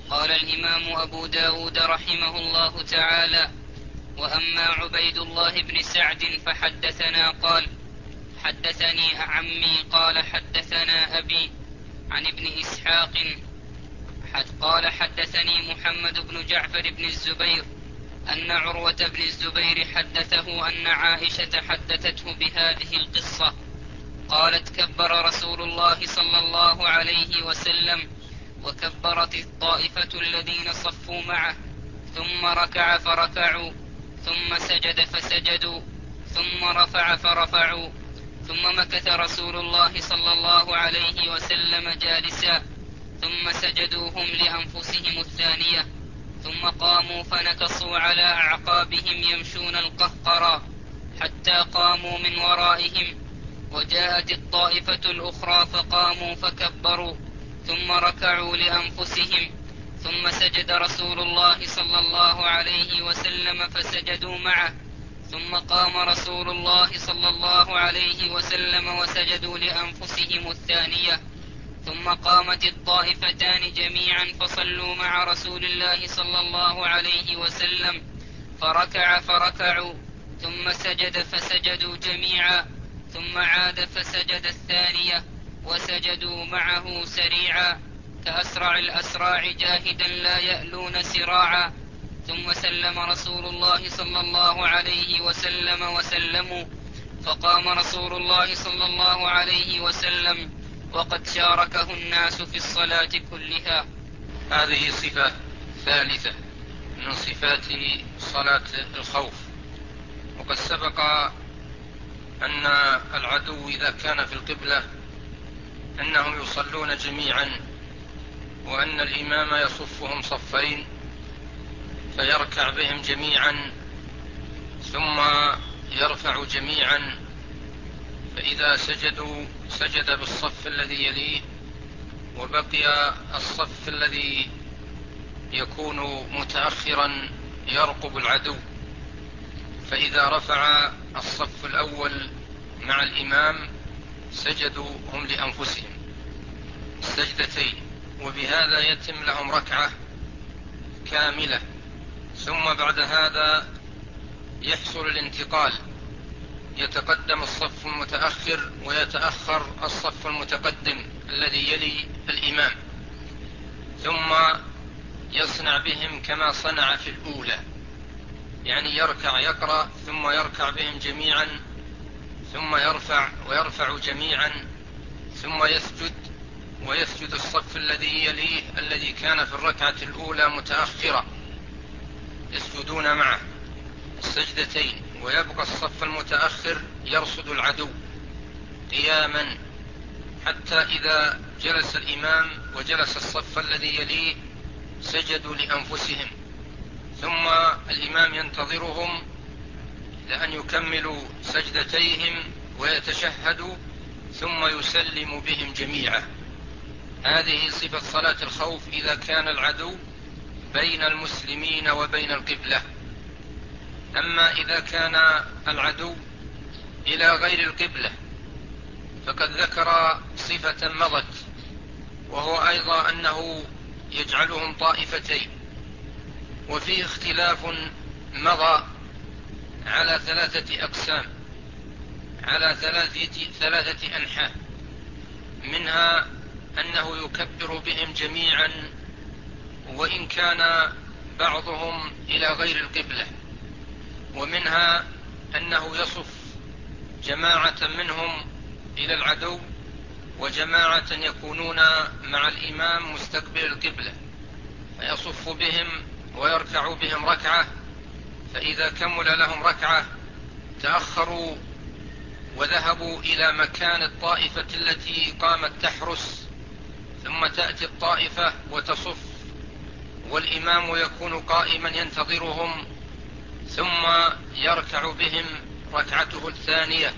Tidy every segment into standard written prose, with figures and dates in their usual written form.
قال الإمام أبو داود رحمه الله تعالى: وأما عبيد الله بن سعد فحدثنا قال: حدثني عمي قال حدثنا أبي عن ابن إسحاق قال حدثني محمد بن جعفر بن الزبير أن عروة بن الزبير حدثه أن عائشة حدثته بهذه القصة. قالت: كبر رسول الله صلى الله عليه وسلم، وكبرت الطائفة الذين صفوا معه، ثم ركع فركعوا، ثم سجد فسجدوا، ثم رفع فرفعوا، ثم مكث رسول الله صلى الله عليه وسلم جالسا، ثم سجدوا هم لأنفسهم الثانية، ثم قاموا فنكصوا على أعقابهم يمشون القهقرى حتى قاموا من ورائهم. وجاءت الطائفة الأخرى فقاموا فكبروا، ثم ركعوا لأنفسهم، ثم سجد رسول الله صلى الله عليه وسلم فسجدوا معه، ثم قام رسول الله صلى الله عليه وسلم وسجدوا لأنفسهم الثانية، ثم قامت الطائفتان جميعا فصلوا مع رسول الله صلى الله عليه وسلم، فركع فركعوا، ثم سجد فسجدوا جميعا، ثم عاد فسجد الثانية وسجدوا معه سريعا كأسرع الأسراع جاهدا لا يألون سراعا. ثم سلم رسول الله صلى الله عليه وسلم وسلموا، فقام رسول الله صلى الله عليه وسلم وقد شاركه الناس في الصلاة كلها. هذه صفة ثالثة من صفات صلاة الخوف. وقد سبق أن العدو إذا كان في القبلة أنهم يصلون جميعا، وأن الإمام يصفهم صفين فيركع بهم جميعا ثم يرفع جميعا، فإذا سجدوا سجد بالصف الذي يليه، وبقي الصف الذي يكون متأخرا يرقب العدو، فإذا رفع الصف الأول مع الإمام سجدوا هم لأنفسهم سجدتين، وبهذا يتم لهم ركعة كاملة. ثم بعد هذا يحصل الانتقال، يتقدم الصف المتأخر ويتأخر الصف المتقدم الذي يلي الإمام، ثم يصنع بهم كما صنع في الأولى، يعني يركع يقرأ ثم يركع بهم جميعا، ثم يرفع جميعا، ثم يسجد ويسجد الصف الذي يليه الذي كان في الركعة الأولى متأخرا، يسجدون معه السجدتين، ويبقى الصف المتأخر يرصد العدو قياما حتى إذا جلس الإمام وجلس الصف الذي يليه سجدوا لأنفسهم، ثم الإمام ينتظرهم لأن يكملوا سجدتيهم ويتشهدوا ثم يسلم بهم جميعا. هذه صفة صلاة الخوف إذا كان العدو بين المسلمين وبين القبلة. أما إذا كان العدو إلى غير القبلة فقد ذكر صفة مضت، وهو أيضا أنه يجعلهم طائفتين، وفيه اختلاف مضى على 3 أقسام، على ثلاثة أنحاء، منها أنه يكبر بهم جميعا وإن كان بعضهم إلى غير القبلة، ومنها أنه يصف جماعة منهم إلى العدو وجماعة يكونون مع الإمام مستقبل القبلة، فيصف بهم ويركع بهم ركعة، فإذا كمل لهم ركعة تأخروا وذهبوا إلى مكان الطائفة التي قامت تحرس، ثم تأتي الطائفة وتصف والإمام يكون قائما ينتظرهم، ثم يركع بهم ركعته الثانية،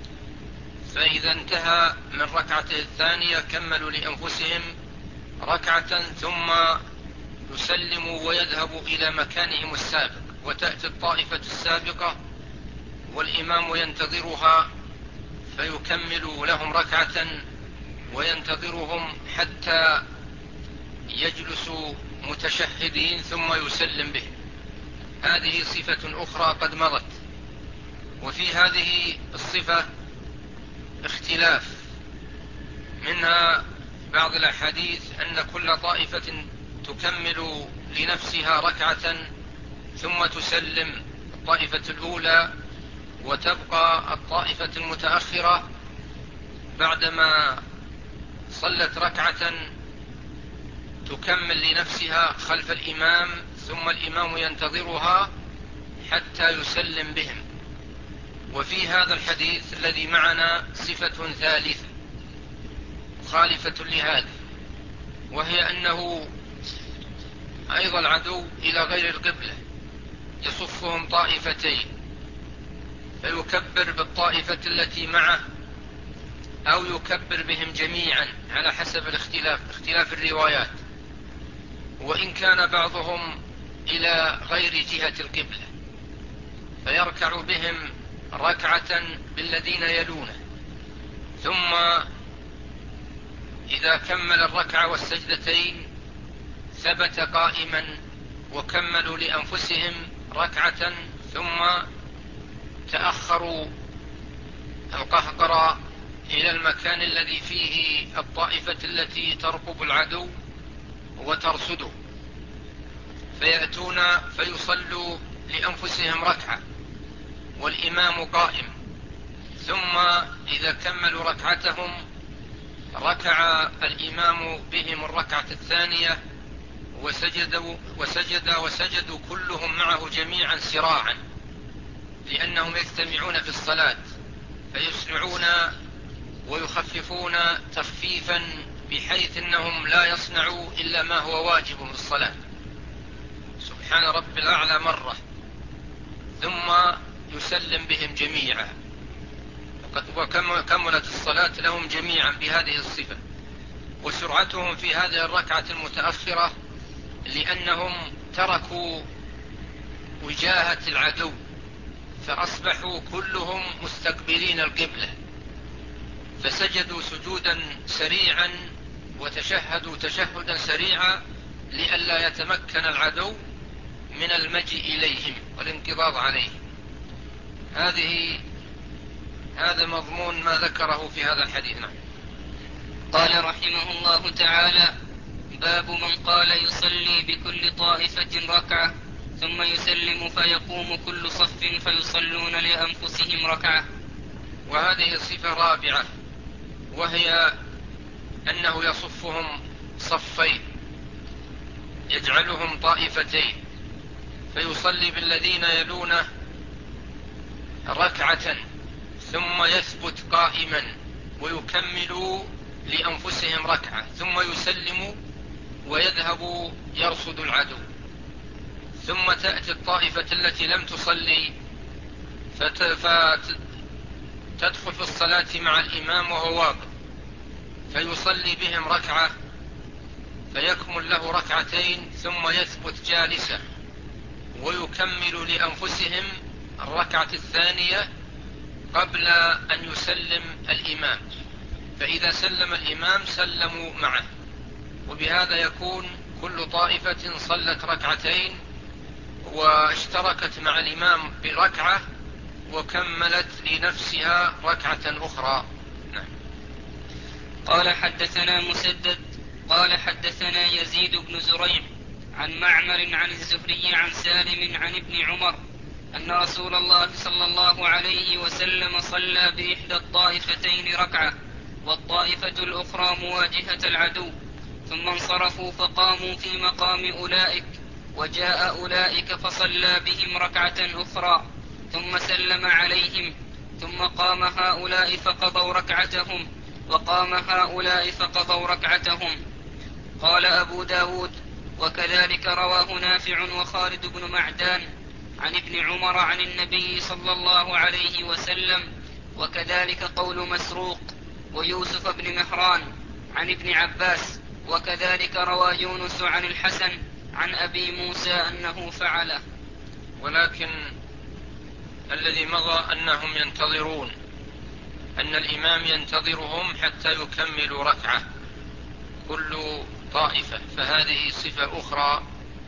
فإذا انتهى من ركعته الثانية كملوا لأنفسهم ركعة ثم يسلموا ويذهبوا إلى مكانهم السابق، وتأتي الطائفة السابقة والإمام ينتظرها فيكمل لهم ركعة وينتظرهم حتى يجلسوا متشهدين ثم يسلم به. هذه صفة أخرى قد مضت. وفي هذه الصفة اختلاف، منها بعض الأحاديث أن كل طائفة تكمل لنفسها ركعة ثم تسلم الطائفة الأولى، وتبقى الطائفة المتأخرة بعدما صلت ركعة تكمل لنفسها خلف الإمام، ثم الإمام ينتظرها حتى يسلم بهم. وفي هذا الحديث الذي معنا صفة ثالثة مخالفة لهذا، وهي أنه أيضا العدو إلى غير القبلة يصفهم طائفتين، فيكبر بالطائفة التي معه أو يكبر بهم جميعا على حسب اختلاف الروايات، وإن كان بعضهم إلى غير جهة القبلة فيركع بهم ركعة بالذين يلونه، ثم إذا كمل الركعة والسجدتين ثبت قائما وكملوا لأنفسهم ركعة، ثم تأخروا القهقرة إلى المكان الذي فيه الطائفة التي ترقب العدو وترصده، فيأتون فيصلوا لأنفسهم ركعة والإمام قائم، ثم إذا كملوا ركعتهم ركع الإمام بهم الركعة الثانية وسجدوا كلهم معه جميعا سراعا، لأنهم يجتمعون في الصلاة فيسرعون ويخففون تخفيفا بحيث أنهم لا يصنعوا إلا ما هو واجب في الصلاة، سبحان رب الأعلى مرة، ثم يسلم بهم جميعا، وكملت الصلاة لهم جميعا بهذه الصفة. وسرعتهم في هذه الركعة المتأخرة لأنهم تركوا وجاهة العدو فأصبحوا كلهم مستقبلين القبلة، فسجدوا سجودا سريعا وتشهدوا تشهدا سريعا لئلا يتمكن العدو من المجيء إليهم والانقضاض عليهم. هذا مضمون ما ذكره في هذا الحديث. قال رحمه الله تعالى: باب من قال يصلي بكل طائفة ركعة ثم يسلم فيقوم كل صف فيصلون لأنفسهم ركعة. وهذه صفة رابعة، وهي أنه يصفهم صفين يجعلهم طائفتين، فيصلي بالذين يلونه ركعة ثم يثبت قائما ويكمل لأنفسهم ركعة ثم يسلم ويذهب يرصد العدو، ثم تأتي الطائفة التي لم تصلي فتدخل في الصلاة مع الإمام وهو واقف فيصلي بهم ركعة فيكمل له ركعتين ثم يثبت جالسا ويكمل لأنفسهم الركعة الثانية قبل أن يسلم الإمام، فإذا سلم الإمام سلموا معه، وبهذا يكون كل طائفة صلت ركعتين واشتركت مع الإمام بركعة وكملت لنفسها ركعة أخرى. نعم. قال حدثنا مسدد قال حدثنا يزيد بن زريع عن معمر عن الزهري عن سالم عن ابن عمر أن رسول الله صلى الله عليه وسلم صلى بإحدى الطائفتين ركعة والطائفة الأخرى مواجهة العدو، ثم انصرفوا فقاموا في مقام أولئك، وجاء أولئك فصلى بهم ركعة أخرى ثم سلم عليهم، ثم قام هؤلاء فقضوا ركعتهم وقام هؤلاء فقضوا ركعتهم. قال أبو داود: وكذلك رواه نافع وخالد بن معدان عن ابن عمر عن النبي صلى الله عليه وسلم، وكذلك قول مسروق ويوسف بن مهران عن ابن عباس، وكذلك روى يونس عن الحسن عن أبي موسى أنه فعله. ولكن الذي مضى أنهم ينتظرون، أن الإمام ينتظرهم حتى يكملوا ركعة، كل طائفة، فهذه صفة أخرى.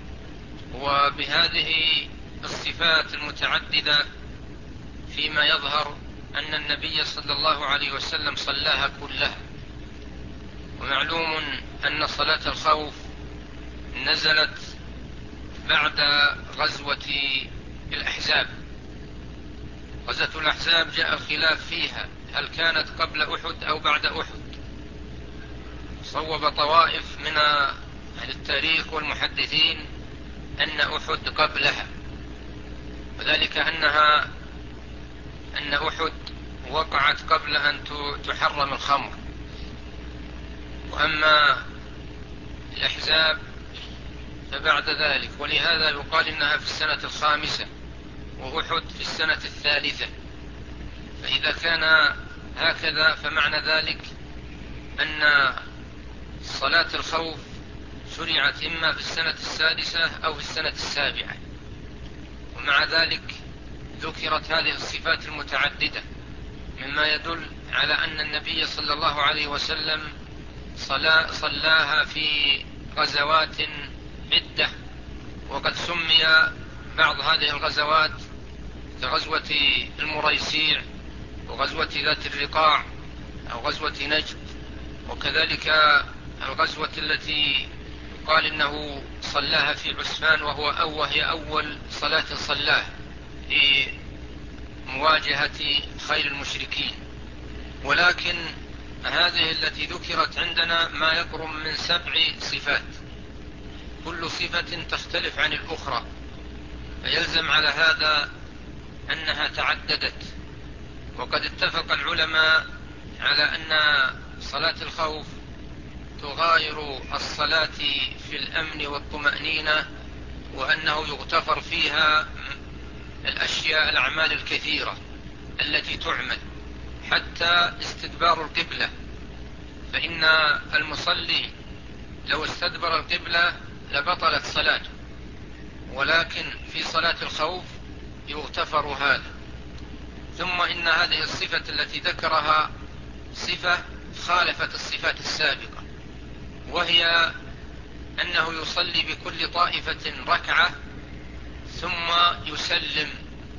وبهذه الصفات المتعددة فيما يظهر أن النبي صلى الله عليه وسلم صلاها كلها. ومعلوم أن صلاة الخوف نزلت بعد غزوة الأحزاب. غزوة الأحزاب جاء الخلاف فيها، هل كانت قبل أحد أو بعد أحد؟ صوب طوائف من أهل التاريخ والمحدثين أن أحد قبلها، وذلك أن أحد وقعت قبل أن تحرم الخمر، وأما الأحزاب فبعد ذلك، ولهذا يقال إنها في السنة الخامسة وأحد في السنة الثالثة. فإذا كان هكذا فمعنى ذلك أن صلاة الخوف شرعت إما في السنة السادسة أو في السنة السابعة. ومع ذلك ذكرت هذه الصفات المتعددة، مما يدل على أن النبي صلى الله عليه وسلم صلاها في غزوات عدة. وقد سمي بعض هذه الغزوات كغزوة المريسيع وغزوة ذات الرقاع أو غزوة نجد، وكذلك الغزوة التي قال إنه صلاها في عسفان وهي أول صلاة صلاها في مواجهة خيل المشركين. ولكن هذه التي ذكرت عندنا ما يقرب من 7 صفات، كل صفة تختلف عن الأخرى، فيلزم على هذا أنها تعددت. وقد اتفق العلماء على أن صلاة الخوف تغاير الصلاة في الأمن والطمأنينة، وأنه يغتفر فيها الأعمال الكثيرة التي تعمل، حتى استدبار القبلة، فإن المصلي لو استدبر القبلة لبطلت صلاته، ولكن في صلاة الخوف يغتفر هذا. ثم إن هذه الصفة التي ذكرها صفة خالفت الصفات السابقة، وهي أنه يصلي بكل طائفة ركعة ثم يسلم،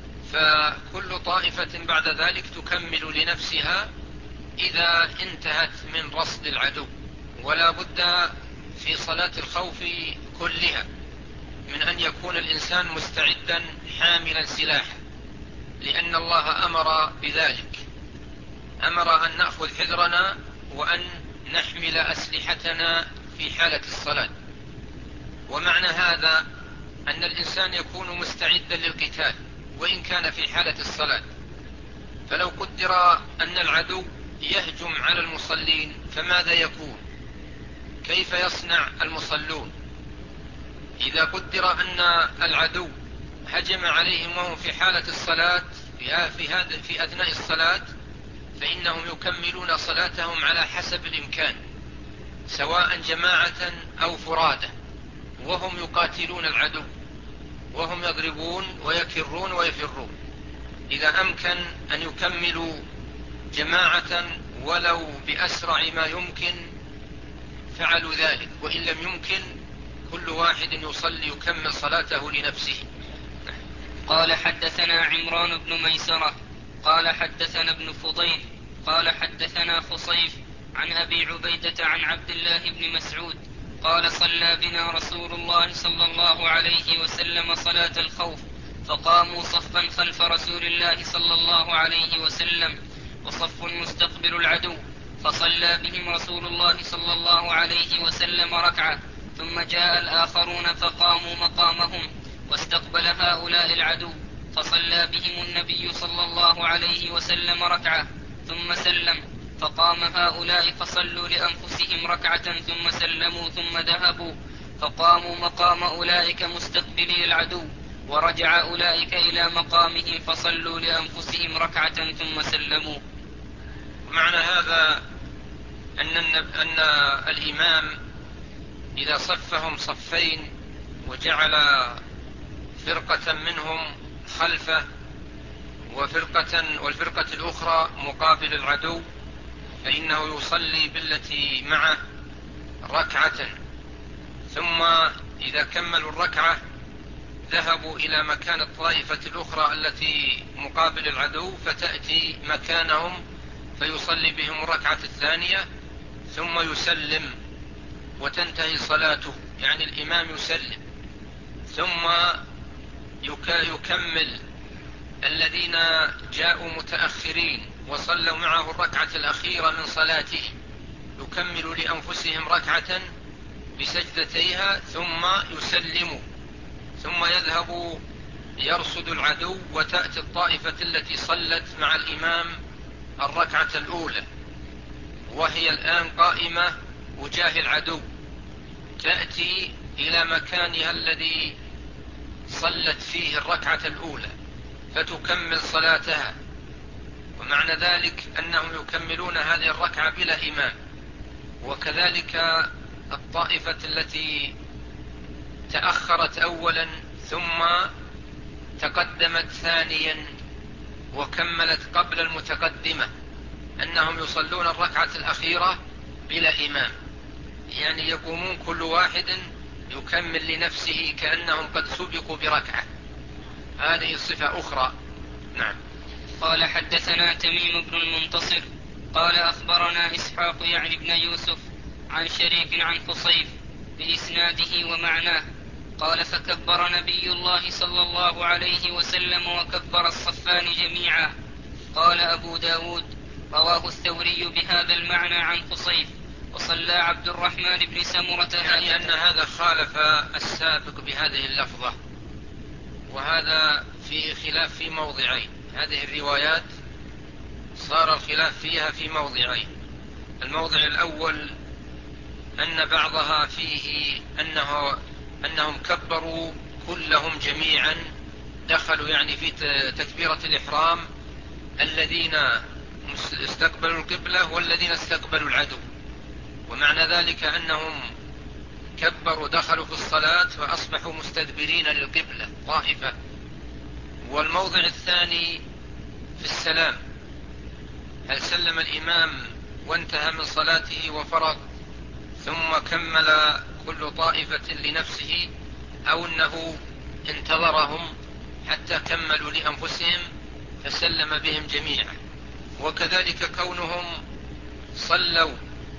فكل طائفة بعد ذلك تكمل لنفسها إذا انتهت من رصد العدو. ولا بد في صلاة الخوف كلها من أن يكون الإنسان مستعدا حاملا سلاحا، لأن الله أمر بذلك، أمر أن نأخذ حذرنا وأن نحمل أسلحتنا في حالة الصلاة. ومعنى هذا أن الإنسان يكون مستعدا للقتال وإن كان في حالة الصلاة. فلو قدر أن العدو يهجم على المصلين فماذا يكون؟ كيف يصنع المصلون؟ إذا قدر أن العدو هجم عليهم وهم في حالة الصلاة في أثناء الصلاة، فإنهم يكملون صلاتهم على حسب الإمكان، سواء جماعة أو فرادى، وهم يقاتلون العدو وهم يضربون ويكرون ويفرون. إذا أمكن أن يكملوا جماعة ولو بأسرع ما يمكن فعلوا ذلك، وإن لم يمكن كل واحد يصلي يكمل صلاته لنفسه. قال حدثنا عمران بن ميسرة قال حدثنا ابن فضيل قال حدثنا خصيف عن أبي عبيدة عن عبد الله بن مسعود قال صلى بنا رسول الله صلى الله عليه وسلم صلاة الخوف، فقاموا صفا خلف رسول الله صلى الله عليه وسلم وصف مستقبل العدو، فصلى بهم رسول الله صلى الله عليه وسلم ركعة، ثم جاء الآخرون فقاموا مقامهم واستقبل هؤلاء العدو، فصلى بهم النبي صلى الله عليه وسلم ركعة ثم سلم، فقام هؤلاء فصلوا لأنفسهم ركعة ثم سلموا ثم ذهبوا، فقاموا مقام أولئك مستقبلي العدو، ورجع أولئك إلى مقامهم فصلوا لأنفسهم ركعة ثم سلموا. معنى هذا أن الإمام إذا صفهم صفين وجعل فرقة منهم خلفه والفرقة الأخرى مقابل العدو، فإنه يصلي بالتي معه ركعة ثم إذا كملوا الركعة ذهبوا إلى مكان الطائفة الأخرى التي مقابل العدو، فتأتي مكانهم فيصلي بهم الركعة الثانية ثم يسلم وتنتهي صلاته، يعني الإمام يسلم، ثم يكمل الذين جاءوا متأخرين وصلوا معه الركعة الأخيرة من صلاته، يكملوا لأنفسهم ركعة بسجدتيها ثم يسلموا، ثم يذهب يرصد العدو، وتأتي الطائفة التي صلت مع الإمام الركعة الأولى وهي الآن قائمة وجاه العدو، تأتي إلى مكانها الذي صلت فيه الركعة الأولى فتكمل صلاتها، ومعنى ذلك أنهم يكملون هذه الركعة بلا إمام. وكذلك الطائفة التي تأخرت أولا ثم تقدمت ثانيا وكملت قبل المتقدمة، أنهم يصلون الركعة الأخيرة بلا إمام، يعني يقومون كل واحد يكمل لنفسه كأنهم قد سبقوا بركعة. هذه صفة أخرى. نعم. قال حدثنا تميم بن المنتصر قال أخبرنا إسحاق يعني بن يوسف عن شريك عن خصيف بإسناده ومعناه قال فكبر نبي الله صلى الله عليه وسلم وكبر الصفان جميعا. قال أبو داود رواه الثوري بهذا المعنى عن خصيف وصلى عبد الرحمن بن سمرة، يعني أن هذا خالف السابق بهذه اللفظة، وهذا فيه خلاف في موضعين. هذه الروايات صار الخلاف فيها في موضعين. الموضع الأول أن بعضها فيه أنهم كبروا كلهم جميعا، دخلوا يعني في تكبيرة الإحرام الذين استقبلوا القبلة والذين استقبلوا العدو، ومعنى ذلك أنهم كبروا دخلوا في الصلاة وأصبحوا مستدبرين للقبلة طائفة. والموضع الثاني في السلام، هل سلم الإمام وانتهى من صلاته وفرغ ثم كمل كل طائفة لنفسه، أو أنه انتظرهم حتى كملوا لأنفسهم فسلم بهم جميعا. وكذلك كونهم صلوا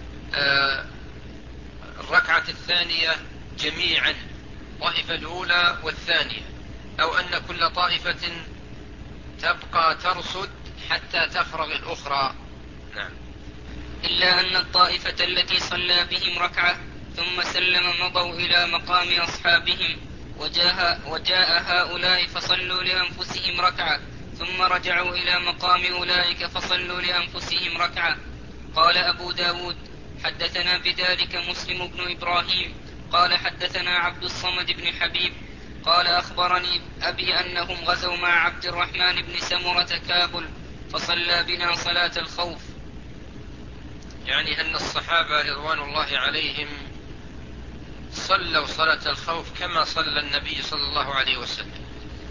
الركعة الثانية جميعا، طائفة الأولى والثانية، أو أن كل طائفة تبقى ترصد حتى تفرغ الأخرى. نعم. إلا أن الطائفة التي صلى بهم ركعة ثم سلم مضوا إلى مقام أصحابهم، وجاء هؤلاء فصلوا لأنفسهم ركعة ثم رجعوا إلى مقام أولئك فصلوا لأنفسهم ركعة. قال أبو داود حدثنا بذلك مسلم بن إبراهيم قال حدثنا عبد الصمد بن حبيب قال أخبرني أبي أنهم غزوا مع عبد الرحمن بن سمرة كابل فصلى بنا صلاة الخوف. يعني أن الصحابة رضوان الله عليهم صلوا صلاة الخوف كما صلى النبي صلى الله عليه وسلم،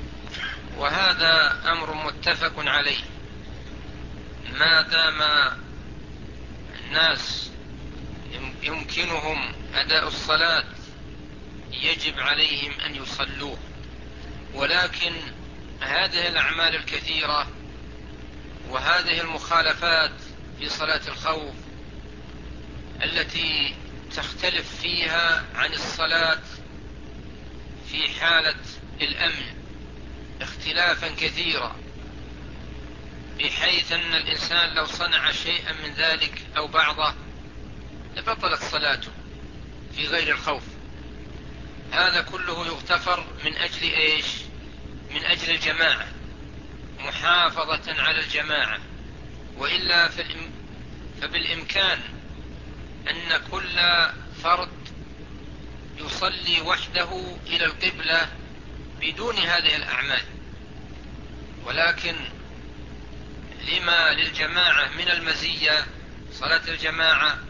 وهذا أمر متفق عليه. ما دام الناس يمكنهم أداء الصلاة يجب عليهم أن يصلوه، ولكن هذه الأعمال الكثيرة وهذه المخالفات في صلاة الخوف التي تختلف فيها عن الصلاة في حالة الأمن اختلافا كثيرا، بحيث أن الإنسان لو صنع شيئا من ذلك أو بعضه لبطلت صلاته في غير الخوف. هذا كله يغتفر من أجل إيش؟ من أجل الجماعة، محافظة على الجماعة. وإلا فبالإمكان أن كل فرد يصلي وحده إلى القبلة بدون هذه الأعمال، ولكن لما للجماعة من المزية صلاة الجماعة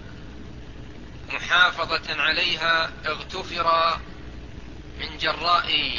محافظة عليها اغتفر من جراء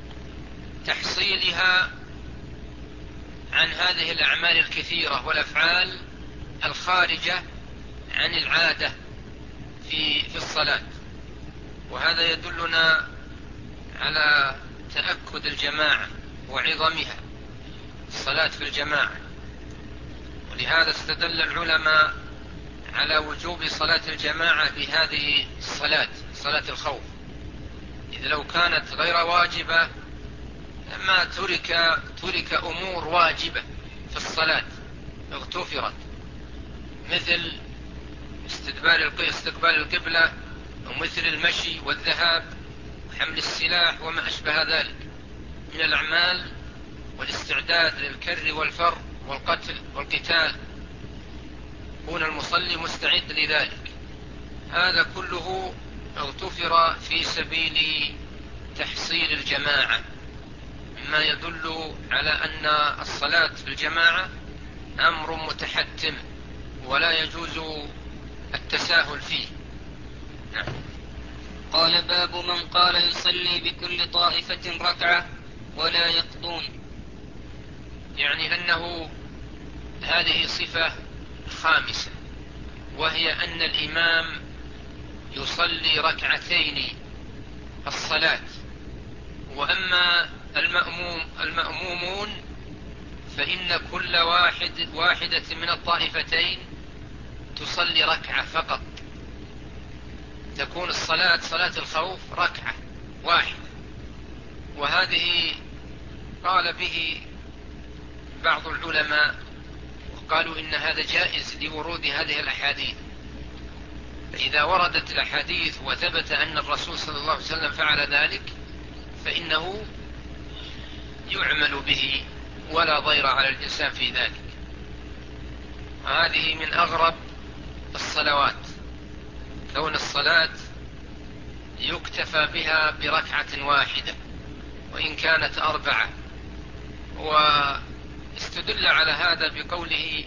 تحصيلها عن هذه الأعمال الكثيرة والأفعال الخارجة عن العادة في الصلاة. وهذا يدلنا على تأكد الجماعة وعظمها، الصلاة في الجماعة. ولهذا استدل العلماء على وجوب صلاة الجماعة بهذه الصلاة، صلاة الخوف، إذ لو كانت غير واجبة ما ترك أمور واجبة في الصلاة اغتفرت، مثل استقبال القبلة، ومثل المشي والذهاب وحمل السلاح وما أشبه ذلك من الأعمال، والاستعداد للكر والفر والقتل والقتال، يكون المصلي مستعد لذلك. هذا كله اغتفر في سبيل تحصيل الجماعة، مما يدل على أن الصلاة في الجماعة أمر متحتم ولا يجوز التساهل فيه. نعم. قال: باب من قال يصلي بكل طائفة ركعة ولا يقضون. يعني أنه هذه صفة خامسة، وهي أن الإمام يصلي ركعتين الصلاة، وأما المأمومون فإن كل واحدة من الطائفتين تصلي ركعة فقط، تكون الصلاة صلاة الخوف ركعة واحدة. وهذه قال به بعض العلماء وقالوا إن هذا جائز لورود هذه الأحاديث، فإذا وردت الأحاديث وثبت أن الرسول صلى الله عليه وسلم فعل ذلك فإنه يعمل به ولا ضير على الإنسان في ذلك. هذه من أغرب الصلوات، كون الصلاة يكتفى بها بركعة واحدة وإن كانت أربعة. واستدل على هذا بقوله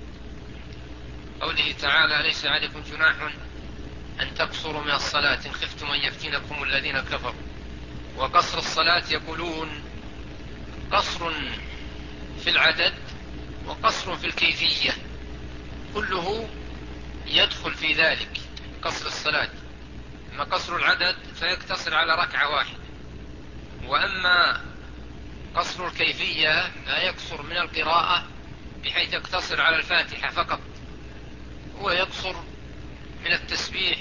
تعالى: ليس عليكم جناح أن تقصروا من الصلاة إن خفتم أن يفتنكم الذين كفروا. وقصر الصلاة يقولون قصر في العدد وقصر في الكيفية، كله يدخل في ذلك قصر الصلاة. أما قصر العدد فيقتصر على ركعة واحدة، وأما قصر الكيفية لا يقصر من القراءة بحيث يقتصر على الفاتحة فقط، هو يقصر من التسبيح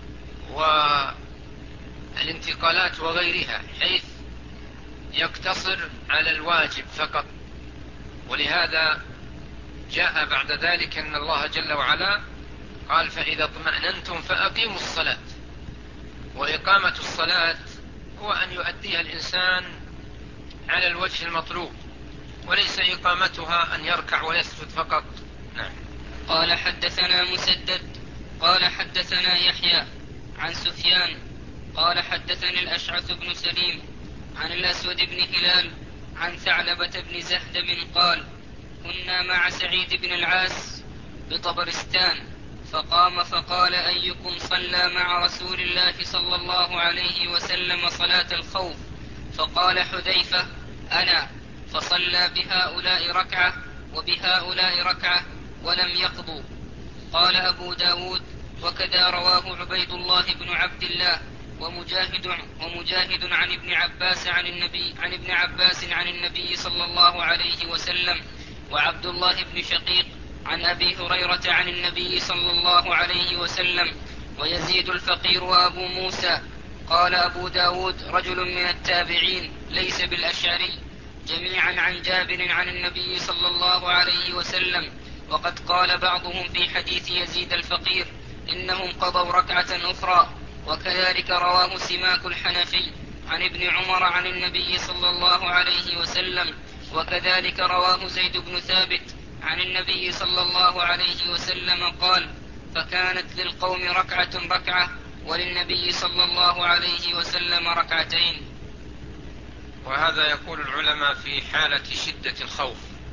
والانتقالات وغيرها حيث يقتصر على الواجب فقط. ولهذا جاء بعد ذلك أن الله جل وعلا قال: فإذا اطمأننتم فأقيموا الصلاة. وإقامة الصلاة هو أن يؤديها الإنسان على الوجه المطلوب، وليس إقامتها أن يركع ويسجد فقط. نعم. قال: حدثنا مسدد قال: حدثنا يحيى عن سفيان قال: حدثني الأشعث بن سليم عن الأسود بن هلال عن ثعلبة بن زهدم قال: كنا مع سعيد بن العاص بطبرستان، فقام فقال: أيكم صلى مع رسول الله صلى الله عليه وسلم صلاة الخوف؟ فقال حذيفة: أنا. فصلى بهؤلاء ركعة وبهؤلاء ركعة ولم يقضوا. قال أبو داود: وكذا رواه عبيد الله بن عبد الله ومجاهد عن ابن عباس عن النبي صلى الله عليه وسلم، وعبد الله بن شقيق عن أبي هريرة عن النبي صلى الله عليه وسلم، ويزيد الفقير وأبو موسى. قال أبو داود: رجل من التابعين ليس بالأشعري، جميعا عن جابر عن النبي صلى الله عليه وسلم. وقد قال بعضهم في حديث يزيد الفقير إنهم قضوا ركعة أخرى. وكذلك رواه سماك الحنفي عن ابن عمر عن النبي صلى الله عليه وسلم. وكذلك رواه زيد بن ثابت عن النبي صلى الله عليه وسلم قال: فكانت للقوم ركعة وللنبي صلى الله عليه وسلم ركعتين. وهذا يقول العلماء في حالة شدة الخوف،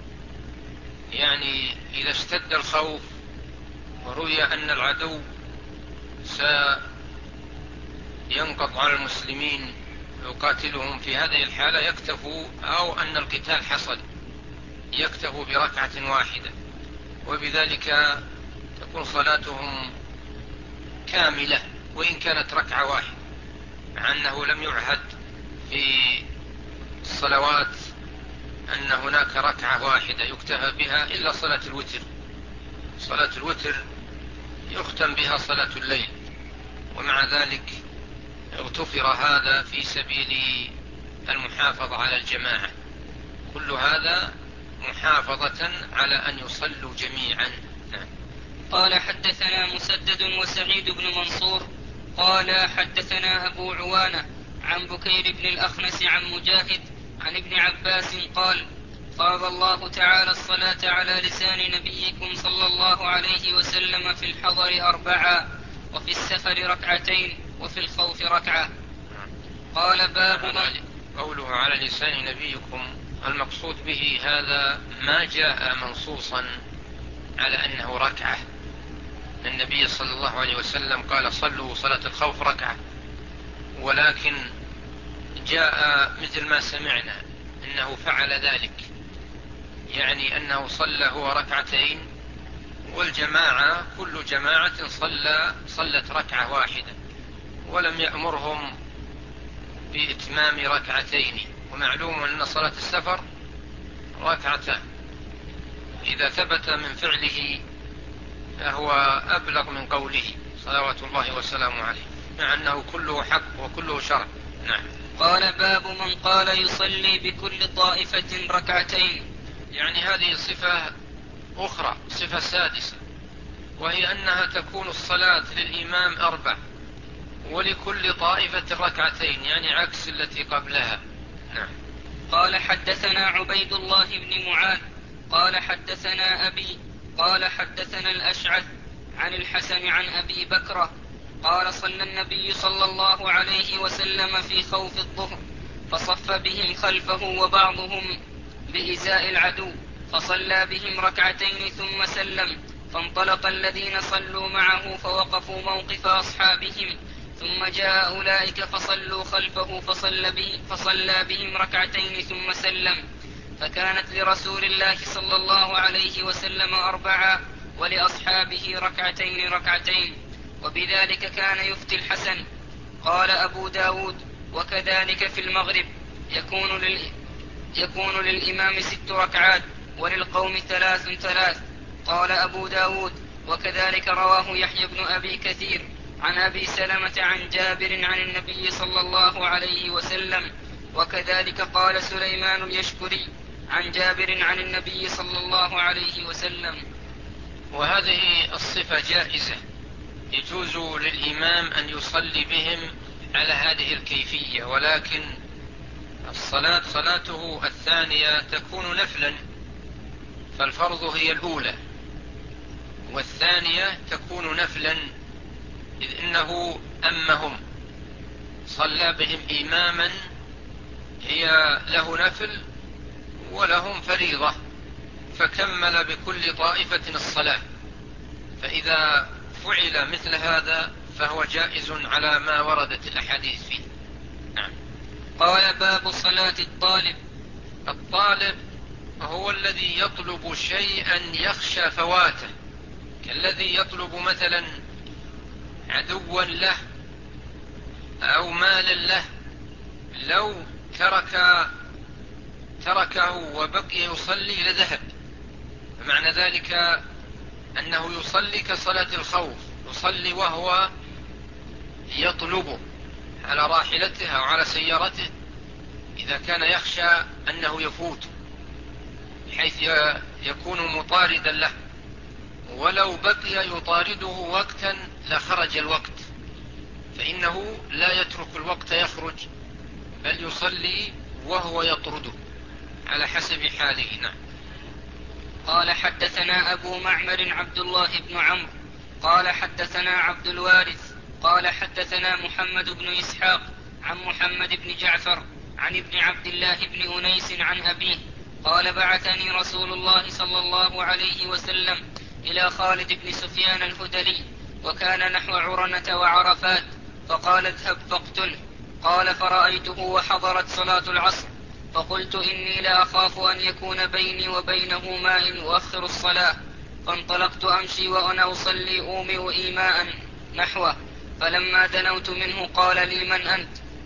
يعني إذا اشتد الخوف وروي أن العدو سينقض على المسلمين ويقاتلهم، في هذه الحالة يكتفوا، أو أن القتال حصل، يكتفوا بركعة واحدة، وبذلك تكون صلاتهم كاملة وإن كانت ركعة واحدة. مع أنه لم يعهد في الصلوات أن هناك ركعة واحدة يكتفى بها إلا صلاة الوتر. صلاة الوتر يختم بها صلاة الليل، ومع ذلك اغتفر هذا في سبيل المحافظة على الجماعة. كل هذا محافظة على أن يصلوا جميعا. نعم. قال حدثنا مسدد وسعيد بن منصور قال حدثنا أبو عوانة عن بكير بن الأخنس عن مجاهد عن ابن عباس قال فرض الله تعالى الصلاة على لسان نبيكم صلى الله عليه وسلم في الحضر 4 وفي السفر 2 وفي الخوف 1. قال باب قوله على لسان نبيكم المقصود به هذا ما جاء منصوصا على أنه 1. النبي صلى الله عليه وسلم قال صلوا صلاة الخوف 1، ولكن جاء مثل ما سمعنا أنه فعل ذلك، يعني أنه صلى هو 2 والجماعة كل جماعة صلت 1 ولم يأمرهم بإتمام 2. ومعلوم أن صلاة السفر 2. إذا ثبت من فعله فهو أبلغ من قوله صلوات الله وسلامه عليه، مع أنه كله حق وكله شرع. نعم. قال باب من قال يصلي بكل طائفة 2. يعني هذه صفة أخرى، صفة سادسة، وهي أنها تكون الصلاة للإمام 4 ولكل طائفة 2، يعني عكس التي قبلها. نعم. قال حدثنا عبيد الله بن معاذ قال حدثنا أبي قال حدثنا الأشعث عن الحسن عن أبي بكرة قال صلى النبي صلى الله عليه وسلم في خوف الظهر فصف بهم خلفه وبعضهم بإزاء العدو فصلى بهم 2 ثم سلم، فانطلق الذين صلوا معه فوقفوا موقف أصحابهم، ثم جاء أولئك فصلوا خلفه فصلى بهم 2 ثم سلم، فكانت لرسول الله صلى الله عليه وسلم 4 ولأصحابه 2 وبذلك كان يفتي الحسن. قال أبو داود وكذلك في المغرب يكون للإمام 6 ركعات وللقوم 3. قال أبو داود وكذلك رواه يحيى بن أبي كثير عن أبي سلمة عن جابر عن النبي صلى الله عليه وسلم، وكذلك قال سليمان اليشكري عن جابر عن النبي صلى الله عليه وسلم. وهذه الصفة جائزة، يجوز للإمام أن يصلي بهم على هذه الكيفية، ولكن صلاته الثانية تكون نفلا، فالفرض هي الأولى، والثانية تكون نفلا، إذ إنه أمهم صلى بهم إماما هي له نفل ولهم فريضة، فكمل بكل طائفة الصلاة. فإذا فعل مثل هذا فهو جائز على ما وردت الأحاديث فيه. نعم. قال باب صلاة الطالب. الطالب هو الذي يطلب شيئا يخشى فواته، كالذي يطلب مثلا عدوا له أو مالا له، لو تركه وبقي يصلي لذهب، فمعنى ذلك أنه يصلي كصلاة الخوف، يصلي وهو يطلبه على راحلته أو على سيارته إذا كان يخشى أنه يفوت، بحيث يكون مطاردا له، ولو بقي يطارده وقتا لخرج الوقت، فإنه لا يترك الوقت يخرج بل يصلي وهو يطرده على حسب حاله. نعم. قال حدثنا أبو معمر عبد الله بن عمرو قال حدثنا عبد الوارث قال حدثنا محمد بن إسحاق عن محمد بن جعفر عن ابن عبد الله بن أنيس عن أبيه قال بعثني رسول الله صلى الله عليه وسلم إلى خالد بن سفيان الهذلي وكان نحو عرنة وعرفات، فقال اذهب فاقتله. قال فرأيته وحضرت صلاة العصر، فقلت إني لأخاف أن يكون بيني وبينه ماء أؤخر الصلاة، فانطلقت أمشي وأنا أصلي أومئ إيماء نحوه، فلما دنوت منه قال لي من أنت؟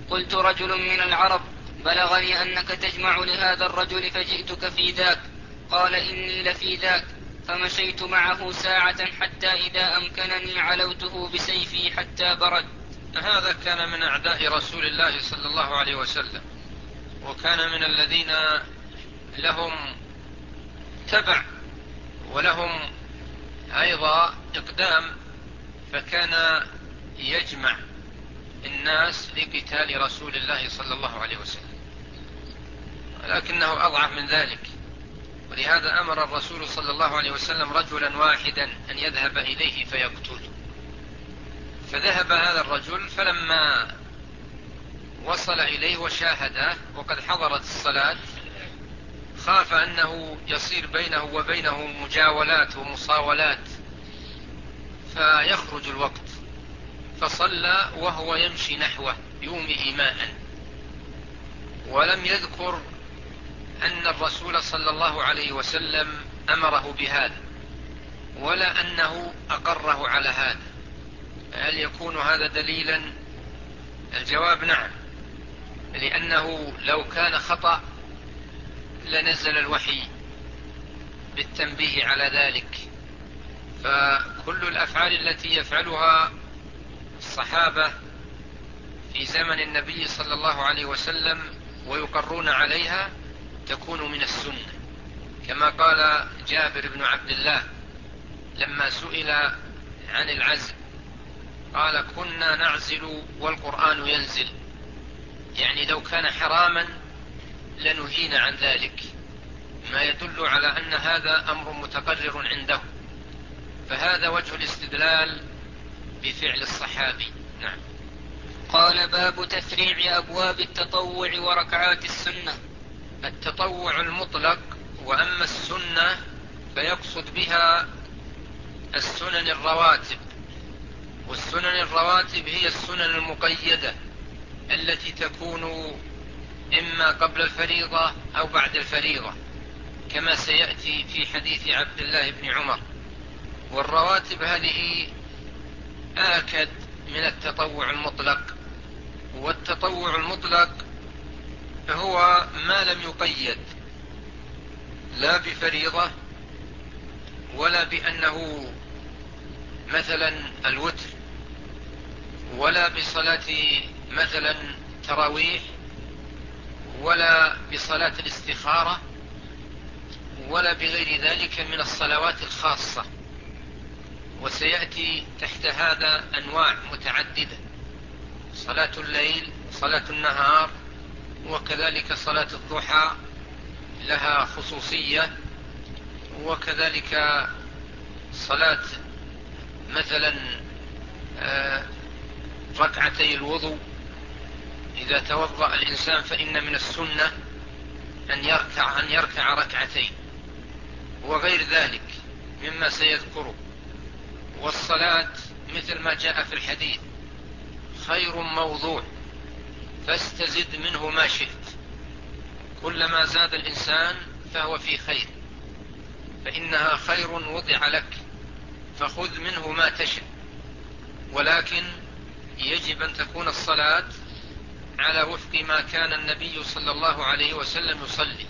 قلت رجل من العرب بلغني أنك تجمع لهذا الرجل فجئتك في ذاك. قال إني لفي ذاك، فمشيت معه ساعة حتى إذا أمكنني علوته بسيفي حتى برد. هذا كان من أعداء رسول الله صلى الله عليه وسلم، وكان من الذين لهم تبع ولهم أيضا إقدام، فكان يجمع الناس لقتال رسول الله صلى الله عليه وسلم، ولكنه أضعف من ذلك، ولهذا أمر الرسول صلى الله عليه وسلم رجلا واحدا أن يذهب إليه فيقتله. فذهب هذا الرجل، فلما وصل إليه وشاهده وقد حضرت الصلاة خاف أنه يصير بينه وبينه مجاولات ومصاولات فيخرج الوقت، فصلى وهو يمشي نحوه يومئ ماء، ولم يذكر أن الرسول صلى الله عليه وسلم أمره بهذا ولا أنه أقره على هذا. هل يكون هذا دليلا؟ الجواب نعم، لأنه لو كان خطأ لنزل الوحي بالتنبيه على ذلك. فكل الأفعال التي يفعلها الصحابة في زمن النبي صلى الله عليه وسلم ويقرون عليها تكون من السنة، كما قال جابر بن عبد الله لما سئل عن العزل قال كنا نعزل والقرآن ينزل، يعني لو كان حراما لنهينا عن ذلك، ما يدل على أن هذا أمر متقرر عنده. فهذا وجه الاستدلال بفعل الصحابي. نعم. قال باب تفريع أبواب التطوع وركعات السنة. التطوع المطلق، وأما السنة فيقصد بها السنن الرواتب، والسنن الرواتب هي السنن المقيدة التي تكون إما قبل الفريضة أو بعد الفريضة، كما سيأتي في حديث عبد الله بن عمر. والرواتب هذه آكد من التطوع المطلق، والتطوع المطلق هو ما لم يقيد لا بفريضة ولا بأنه مثلا الوتر، ولا بصلاة مثلا تراويح، ولا بصلاة الاستخارة، ولا بغير ذلك من الصلوات الخاصة. وسيأتي تحت هذا أنواع متعددة: صلاة الليل، صلاة النهار، وكذلك صلاة الضحى لها خصوصية، وكذلك صلاة مثلا ركعتي الوضوء إذا توضأ الإنسان فإن من السنة أن يركع ركعتين، وغير ذلك مما سيذكره. والصلاة مثل ما جاء في الحديث: خير موضوع فاستزد منه ما شئت. كلما زاد الإنسان فهو في خير، فإنها خير وضع لك فخذ منه ما تشاء، ولكن يجب أن تكون الصلاة على وفق ما كان النبي صلى الله عليه وسلم يصلي،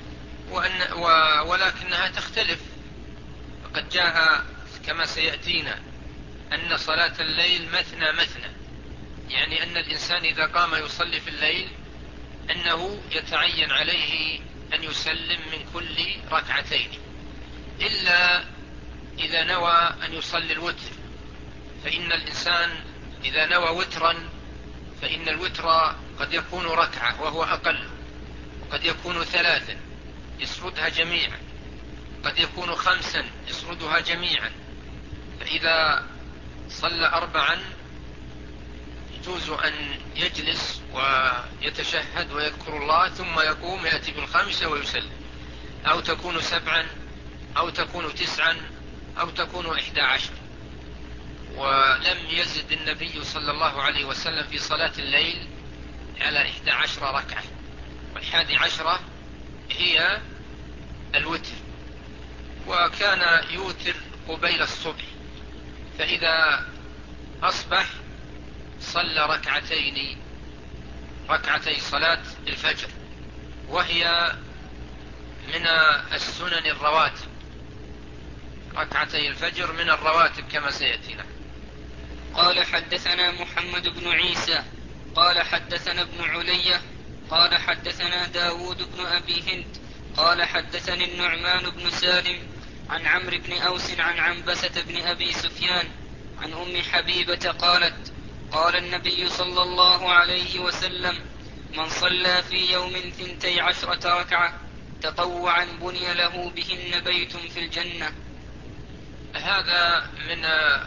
ولكنها تختلف. فقد جاء كما سيأتينا أن صلاة الليل مثنى مثنى، يعني أن الإنسان إذا قام يصلي في الليل أنه يتعين عليه أن يسلم من كل ركعتين، إلا إذا نوى أن يصلي الوتر، فإن الإنسان إذا نوى وترا فإن الوتر قد يكون ركعة وهو أقل، وقد يكون 3 يسردها جميعا، قد يكون 5 يسردها جميعا. فإذا صلى 4 يجوز أن يجلس ويتشهد ويذكر الله ثم يقوم يأتي بال5 ويسلم، أو تكون 7 أو تكون 9 أو تكون 11. ولم يزد النبي صلى الله عليه وسلم في صلاة الليل على 11 ركعة، وال11 هي الوتر. وكان يوتر قبيل الصبح، فإذا أصبح صلى ركعتين ركعتي صلاة الفجر، وهي من السنن الرواتب. ركعتي الفجر من الرواتب كما سيأتينا. قال حدثنا محمد بن عيسى قال حدثنا ابن علية قال حدثنا داود بن أبي هند قال حدثني النعمان بن سالم عن عمرو بن أوس عن عنبسة بن أبي سفيان عن أم حبيبة قالت: قال النبي صلى الله عليه وسلم: من صلى في يوم 12 ركعة تطوعا بني له بهن بيت في الجنة. هذا من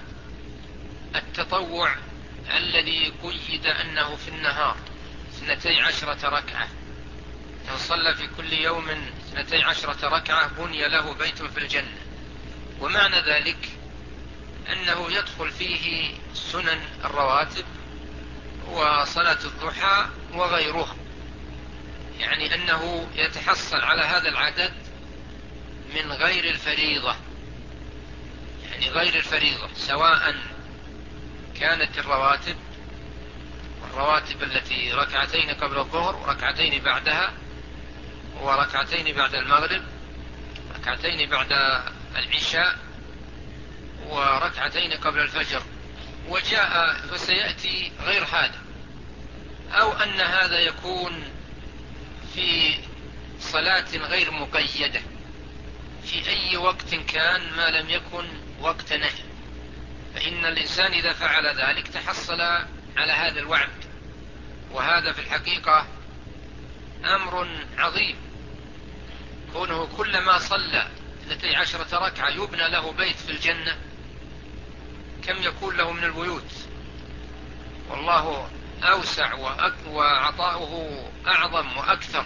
التطوع الذي قيد أنه في النهار 12 ركعة. من صلى في كل يوم 12 ركعة بني له بيت في الجنة. ومعنى ذلك أنه يدخل فيه سنن الرواتب وصلاة الضحى وغيرها، يعني أنه يتحصل على هذا العدد من غير الفريضة، يعني غير الفريضة، سواء كانت الرواتب والرواتب التي ركعتين قبل الظهر وركعتين بعدها وركعتين بعد المغرب، ركعتين بعد العشاء وركعتين قبل الفجر، وجاء فسيأتي غير هذا، أو أن هذا يكون في صلاة غير مقيدة في أي وقت كان ما لم يكن وقت نهي، فإن الإنسان إذا فعل ذلك تحصل على هذا الوعد. وهذا في الحقيقة أمر عظيم، كونه كلما صلى 12 ركعة يبنى له بيت في الجنة، كم يكون له من البيوت، والله أوسع وعطاؤه أعظم وأكثر،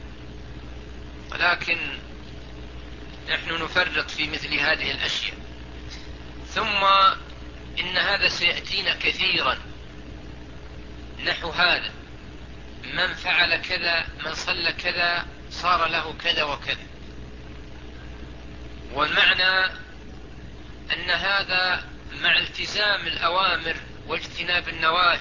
ولكن نحن نفرط في مثل هذه الأشياء. ثم إن هذا سيأتينا كثيرا نحو هذا: من فعل كذا، من صلى كذا صار له كذا وكذا. والمعنى أن هذا مع التزام الأوامر واجتناب النواهي،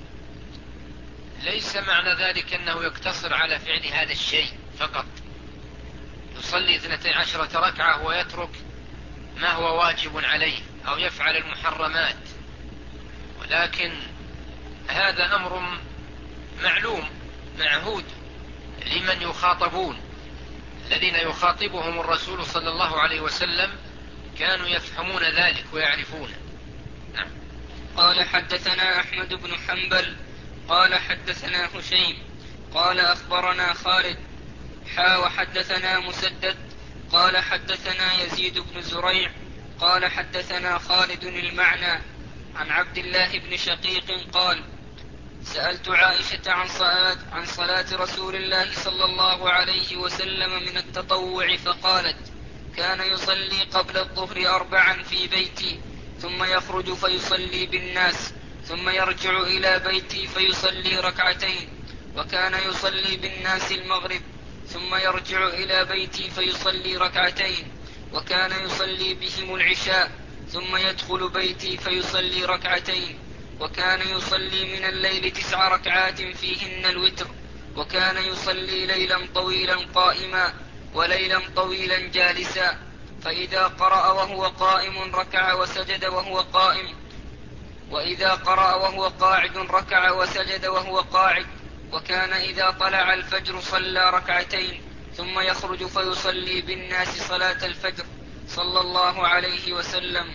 ليس معنى ذلك أنه يقتصر على فعل هذا الشيء فقط، يصلي 12 ركعة ويترك ما هو واجب عليه أو يفعل المحرمات، ولكن هذا أمر معلوم معهود لمن يخاطبون. الذين يخاطبهم الرسول صلى الله عليه وسلم كانوا يفهمون ذلك ويعرفونه. نعم. قال حدثنا أحمد بن حنبل قال حدثنا هشيم قال أخبرنا خالد وحدثنا مسدد قال حدثنا يزيد بن زريع قال حدثنا خالد المعنى عن عبد الله بن شقيق قال: سألت عائشة عن صلاة رسول الله صلى الله عليه وسلم من التطوع فقالت: كان يصلي قبل الظهر 4 في بيتي، ثم يخرج فيصلي بالناس، ثم يرجع إلى بيتي فيصلي ركعتين، وكان يصلي بالناس المغرب، ثم يرجع إلى بيتي فيصلي ركعتين، وكان يصلي بهم العشاء، ثم يدخل بيتي فيصلي ركعتين، وكان يصلي من الليل 9 ركعات فيهن الوتر، وكان يصلي ليلا طويلا قائما وليلا طويلا جالسا، فإذا قرأ وهو قائم ركع وسجد وهو قائم، وإذا قرأ وهو قاعد ركع وسجد وهو قاعد، وكان إذا طلع الفجر صلى ركعتين، ثم يخرج فيصلي بالناس صلاة الفجر صلى الله عليه وسلم.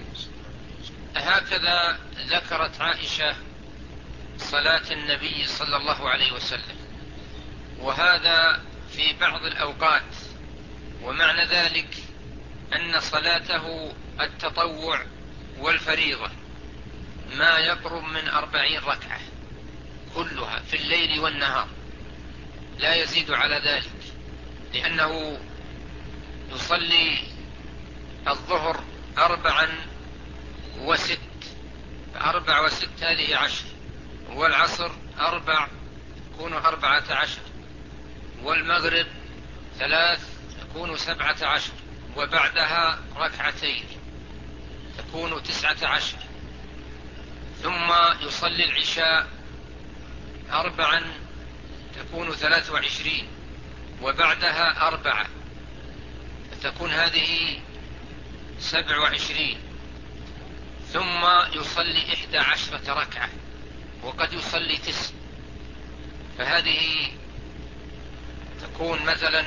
هكذا ذكرت عائشة صلاة النبي صلى الله عليه وسلم، وهذا في بعض الأوقات، ومعنى ذلك أن صلاته التطوع والفريضة ما يقرب من 40 ركعة كلها في الليل والنهار، لا يزيد على ذلك، لأنه يصلي الظهر 4 و6، 4 و6 هذه 10، والعصر 4 يكون 14، والمغرب 3 يكون 17، وبعدها ركعتين تكون 19، ثم يصلي العشاء 4 تكون 23 وبعدها 4 فتكون هذه 27 ثم يصلي 11 ركعة وقد يصلي 9 فهذه تكون مثلا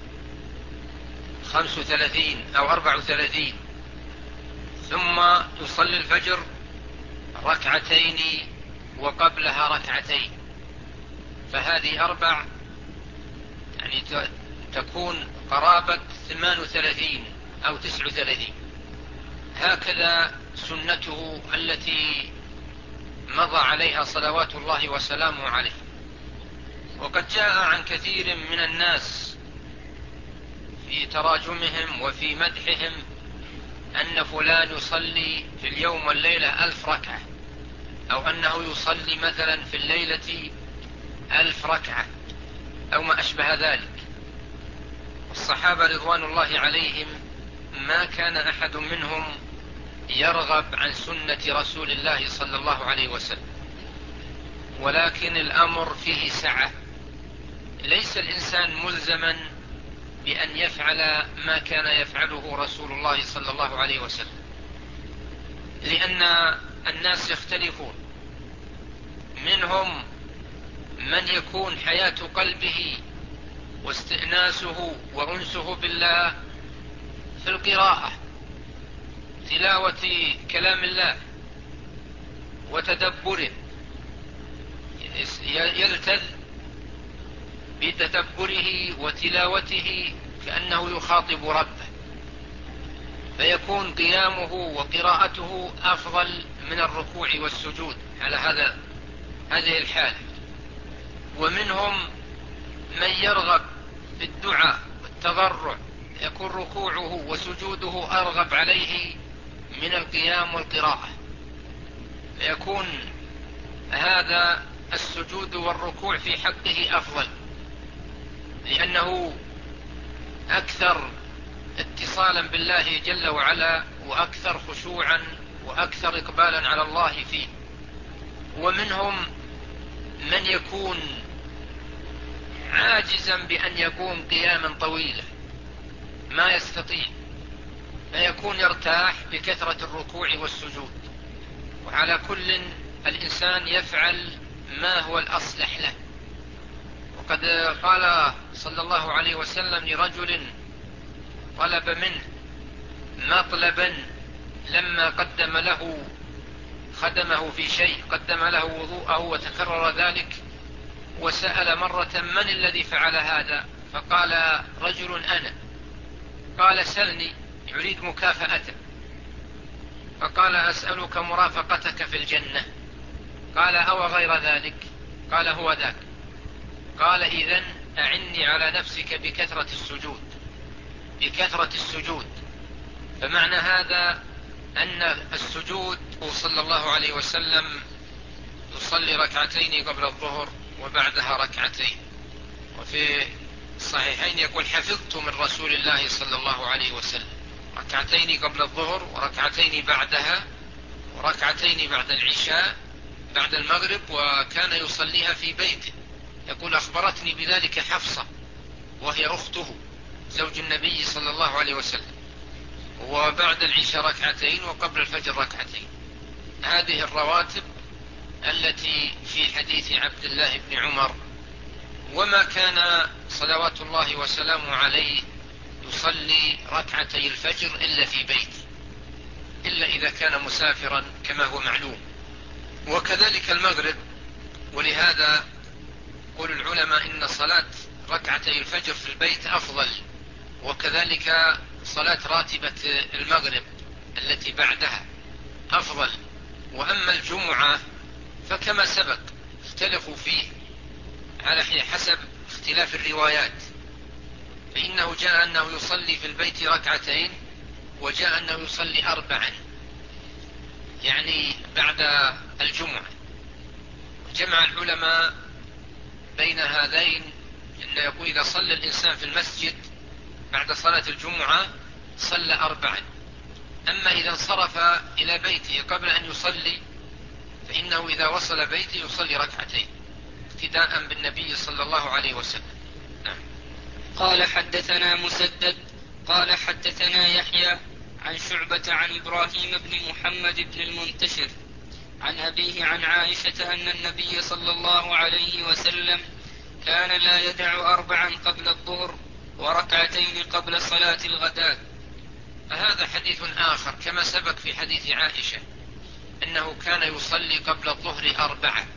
35 أو 34 ثم يصلي الفجر 2 وقبلها 2 فهذه 4 يعني تكون قرابة 38 أو 39 هكذا سنته التي مضى عليها صلوات الله وسلامه عليه. وقد جاء عن كثير من الناس في تراجمهم وفي مدحهم أن فلان يصلي في اليوم والليلة 1000 ركعة أو أنه يصلي مثلا في الليلة 1000 ركعة أو ما أشبه ذلك. الصحابة رضوان الله عليهم ما كان أحد منهم يرغب عن سنة رسول الله صلى الله عليه وسلم، ولكن الأمر فيه سعة. ليس الإنسان ملزما بأن يفعل ما كان يفعله رسول الله صلى الله عليه وسلم، لأن الناس يختلفون، منهم من يكون حياة قلبه واستئناسه وأنسه بالله في القراءة، تلاوة كلام الله وتدبره، يلتذ بتدبره وتلاوته كأنه يخاطب ربه، فيكون قيامه وقراءته أفضل من الركوع والسجود على هذه الحالة. ومنهم من يرغب في الدعاء والتضرع، يكون ركوعه وسجوده أرغب عليه من القيام والقراءة، فيكون هذا السجود والركوع في حقه أفضل، لأنه أكثر اتصالا بالله جل وعلا وأكثر خشوعا وأكثر إقبالا على الله فيه. ومنهم من يكون عاجزا بأن يقوم قياما طويلا ما يستطيع، فيكون يرتاح بكثرة الركوع والسجود. وعلى كل الإنسان يفعل ما هو الأصلح له. وقد قال صلى الله عليه وسلم لرجل طلب منه مطلبا لما قدم له خدمه في شيء، قدم له وضوءه وتكرر ذلك، وسأل مرة من الذي فعل هذا؟ فقال رجل أنا. قال سلني، يريد مكافأته. فقال أسألك مرافقتك في الجنة. قال أو غير ذلك؟ قال هو ذاك. قال إذن أعني على نفسك بكثرة السجود، بكثرة السجود. فمعنى هذا أن السجود صلى الله عليه وسلم يصلي 2 قبل الظهر وبعدها 2. وفي الصحيحين يقول حفظت من رسول الله صلى الله عليه وسلم 2 قبل الظهر و2 بعدها و2 بعد العشاء بعد المغرب، وكان يصليها في بيته. يقول أخبرتني بذلك حفصة وهي أخته زوج النبي صلى الله عليه وسلم، وبعد العشاء 2 وقبل الفجر 2. هذه الرواتب التي في حديث عبد الله بن عمر. وما كان صلوات الله وسلامه عليه يصلي 2 الفجر إلا في بيته، إلا إذا كان مسافرا كما هو معلوم. وكذلك المغرب. ولهذا يقول العلماء إن صلاة 2 الفجر في البيت أفضل، وكذلك صلاة راتبة المغرب التي بعدها أفضل. وأما الجمعة فكما سبق اختلفوا فيه على حسب اختلاف الروايات، فإنه جاء أنه يصلي في البيت 2 وجاء أنه يصلي 4 يعني بعد الجمعة. جمع العلماء بين هذين، إنه يقول إذا صلى الإنسان في المسجد بعد صلاة الجمعة صلى 4، أما إذا انصرف إلى بيته قبل أن يصلي فإنه إذا وصل بيته يصلي 2. اقتداء بالنبي صلى الله عليه وسلم. نعم. قال حدثنا مسدد قال حدثنا يحيى عن شعبة عن إبراهيم بن محمد بن المنتشر عن أبيه عن عائشة أن النبي صلى الله عليه وسلم كان لا يدع 4 قبل الظهر وركعتين قبل صلاة الغداء. هذا حديث آخر كما سبق في حديث عائشة أنه كان يصلي قبل الظهر 4،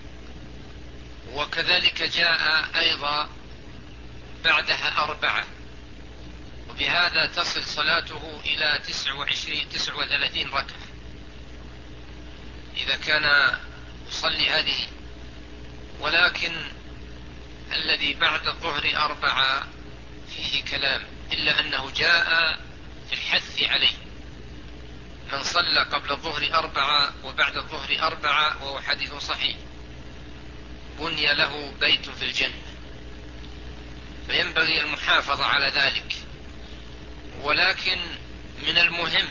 وكذلك جاء أيضا بعدها 4، وبهذا تصل صلاته إلى 39 ركعة إذا كان يصلي هذه. ولكن الذي بعد الظهر 4 فيه كلام، إلا أنه جاء في الحث عليه: من صلى قبل الظهر 4 وبعد الظهر 4 وهو حديث صحيح بني له بيت في الجنة، فينبغي المحافظة على ذلك. ولكن من المهم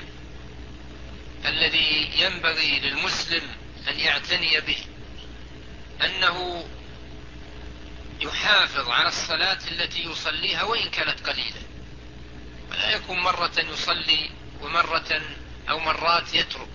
الذي ينبغي للمسلم أن يعتني به أنه يحافظ على الصلاة التي يصليها وإن كانت قليلة، ولا يكون مرة يصلي ومرة أو مرات يترك،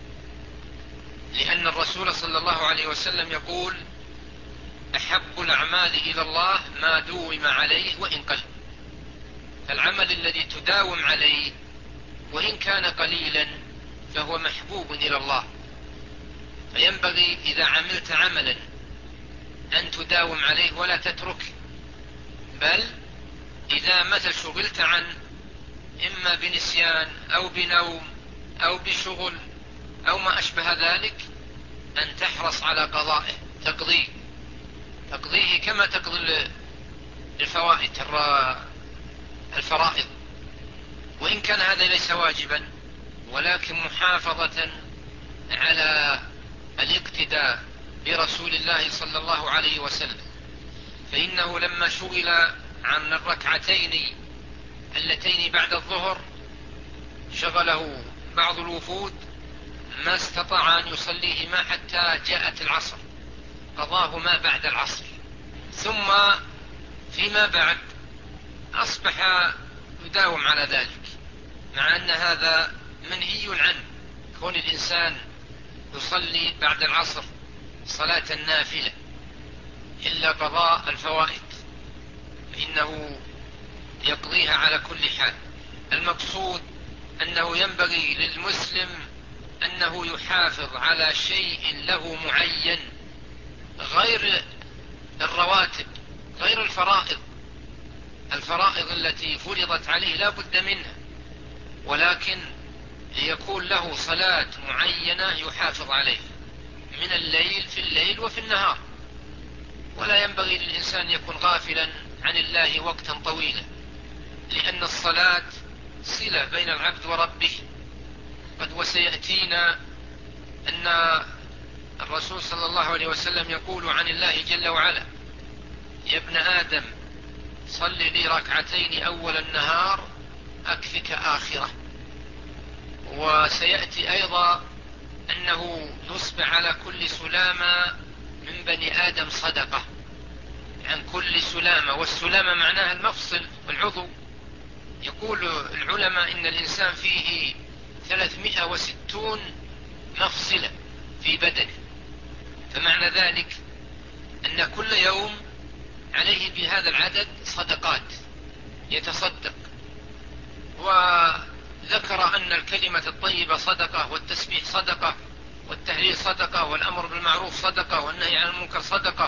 لأن الرسول صلى الله عليه وسلم يقول: أحب الأعمال إلى الله ما دوم عليه وإن قل. فالعمل الذي تداوم عليه وإن كان قليلا فهو محبوب إلى الله، فينبغي إذا عملت عملا أن تداوم عليه ولا تترك، بل إذا متى شغلت عنه إما بنسيان أو بنوم أو بشغل أو ما أشبه ذلك أن تحرص على قضائه، تقضيه كما تقضي الفرائض، وإن كان هذا ليس واجبا، ولكن محافظة على الاقتداء برسول الله صلى الله عليه وسلم. فإنه لما شغل عن الركعتين اللتين بعد الظهر شغله بعض الوفود ما استطاع أن يصليهما حتى جاءت العصر، قضاهما بعد العصر. ثم فيما بعد أصبح يداوم على ذلك، مع أن هذا منهي عنه، كون الإنسان يصلي بعد العصر صلاة النافلة إلا قضاء الفوائد فإنه يقضيها على كل حال. المقصود أنه ينبغي للمسلم أنه يحافظ على شيء له معين غير الرواتب، غير الفرائض التي فرضت عليه لا بد منها، ولكن ليكون له صلاة معينة يحافظ عليها من الليل، في الليل وفي النهار. ولا ينبغي للإنسان يكون غافلا عن الله وقتا طويلا، لأن الصلاة صلة بين العبد وربه. وسيأتينا أن الرسول صلى الله عليه وسلم يقول عن الله جل وعلا: يا ابن آدم صل لي ركعتين أول النهار أكفك آخرة. وسيأتي أيضا أنه نصب على كل سلامة من بني آدم صدقة، عن كل سلامة، والسلامة معناها المفصل والعضو. يقول العلماء إن الإنسان فيه 360 مفصلة في بدنه، فمعنى ذلك أن كل يوم عليه بهذا العدد صدقات يتصدق. وذكر أن الكلمة الطيبة صدقة، والتسبيح صدقة، والتهليل صدقة، والأمر بالمعروف صدقة، والنهي عن المنكر صدقة،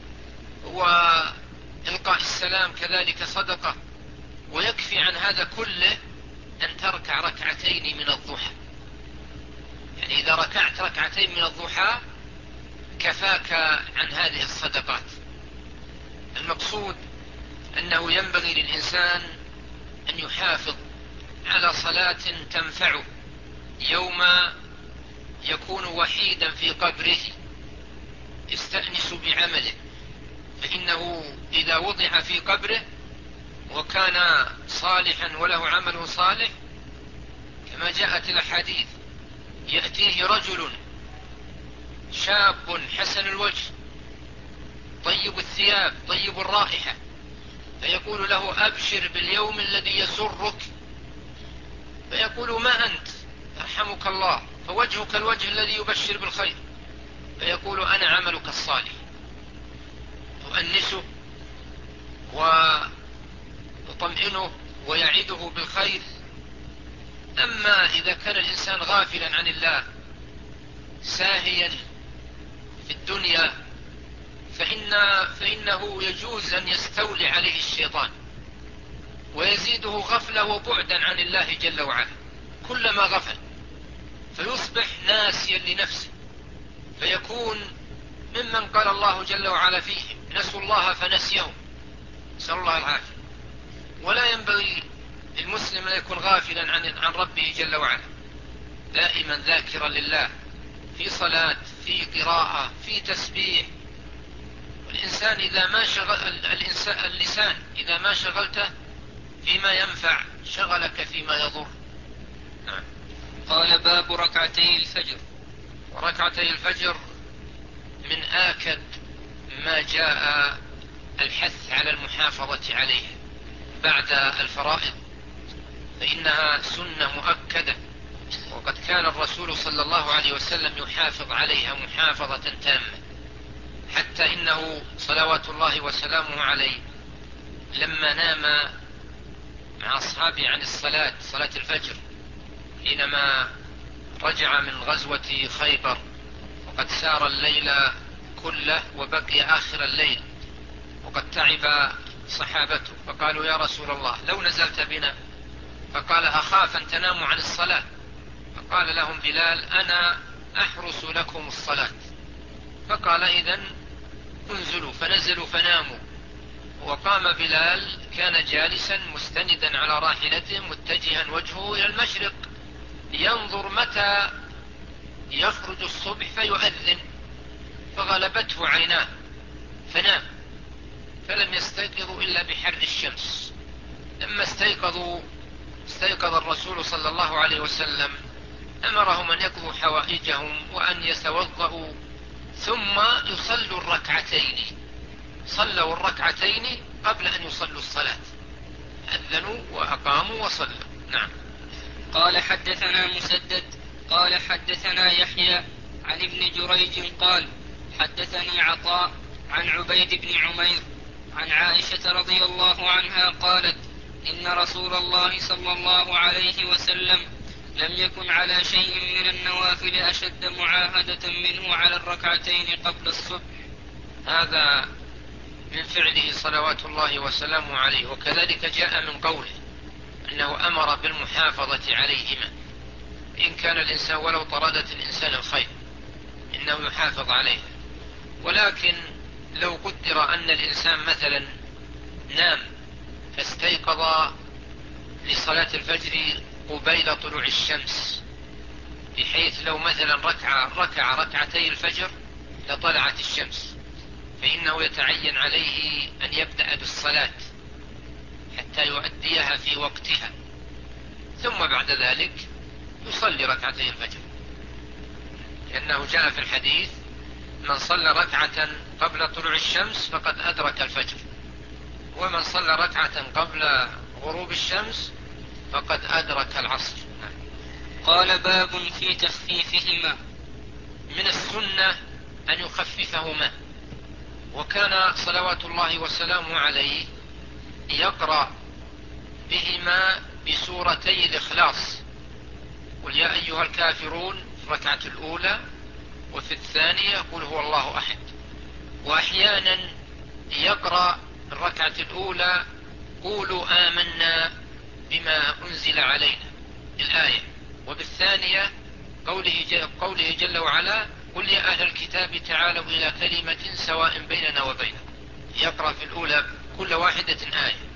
وإلقاء السلام كذلك صدقة. ويكفي عن هذا كله أن تركع ركعتين من الضحى، يعني إذا ركعت ركعتين من الضحى كفاك عن هذه الصدقات. المقصود أنه ينبغي للإنسان أن يحافظ على صلاة تنفعه يوم يكون وحيدا في قبره يستأنس بعمله، فإنه إذا وضع في قبره وكان صالحا وله عمل صالح كما جاءت الأحاديث: يأتيه رجل شاب حسن الوجه طيب الثياب، طيب الرائحة، فيقول له أبشر باليوم الذي يسرك، فيقول ما أنت يرحمك الله، فوجهك الوجه الذي يبشر بالخير، فيقول أنا عملك الصالح، تؤنسه ويطمئنه ويعده بالخير. أما إذا كان الإنسان غافلا عن الله ساهيا في الدنيا فإنه يجوز أن يستولي عليه الشيطان ويزيده غفلة وبعدا عن الله جل وعلا كلما غفل، فيصبح ناسيا لنفسه، فيكون ممن قال الله جل وعلا فيهم نسوا الله فنسيهم، نسأل الله العافية. ولا ينبغي للمسلم أن يكون غافلا عن ربه جل وعلا، دائما ذاكرا لله في صلاة، في قراءة، في تسبيح. والإنسان إذا ما اللسان إذا ما شغلته فيما ينفع شغلك فيما يضر. نعم. قال باب ركعتي الفجر. وركعتي الفجر من آكد ما جاء الحث على المحافظة عليه بعد الفرائض، فإنها سنة مؤكدة، وقد كان الرسول صلى الله عليه وسلم يحافظ عليها محافظة تامة، حتى إنه صلوات الله وسلامه عليه لما نام مع أصحابه عن صلاة الفجر حينما رجع من غزوة خيبر، وقد سار الليل كله وبقي آخر الليل، وقد تعب صحابته، فقالوا يا رسول الله لو نزلت بنا، فقال أخاف أن تناموا عن الصلاة، فقال لهم بلال أنا أحرس لكم الصلاة، فقال إذن انزلوا، فنزلوا فناموا. وقام بلال كان جالسا مستندا على راحلته متجها وجهه إلى المشرق ينظر متى يخرج الصبح فيؤذن، فغلبته عيناه فنام، فلم يستيقظوا إلا بحر الشمس. لما استيقظ الرسول صلى الله عليه وسلم أمرهم أن يقضوا حوائجهم وأن يتوضأوا ثم يصلوا الركعتين. صلوا الركعتين قبل أن يصلوا الصلاة، أذنوا وأقاموا وصلوا. نعم. قال حدثنا مسدد قال حدثنا يحيى عن ابن جريج قال حدثني عطاء عن عبيد بن عمير عن عائشة رضي الله عنها قالت إن رسول الله صلى الله عليه وسلم لم يكن على شيء من النوافل أشد معاهدة منه على الركعتين قبل الصبح. هذا من فعله صلوات الله وسلامه عليه، وكذلك جاء من قوله أنه أمر بالمحافظة عليهما، إن كان الإنسان ولو طردت الإنسان الخير إنه يحافظ عليه. ولكن لو قدر أن الإنسان مثلا نام فاستيقظ لصلاة الفجر قبيل طلوع الشمس، بحيث لو مثلا ركع ركعتي الفجر لطلعت الشمس، فإنه يتعين عليه أن يبدأ بالصلاة حتى يؤديها في وقتها، ثم بعد ذلك يصلي ركعتي الفجر، لأنه جاء في الحديث من صلى ركعة قبل طلوع الشمس فقد أدرك الفجر، ومن صلى ركعة قبل غروب الشمس فقد أدرك العصر. قال باب في تخفيفهما. من السنة أن يخففهما، وكان صلوات الله وسلامه عليه يقرأ بهما بسورتي الإخلاص، قل يا أيها الكافرون في الركعة الأولى، وفي الثانية قل هو الله أحد. وأحيانا يقرأ الركعة الأولى قولوا آمنا بما أنزل علينا الآية، وبالثانية قوله جل وعلا قل يا أهل الكتاب تعالوا إلى كلمة سواء بيننا وبينكم. يقرأ في الأولى كل واحدة آية،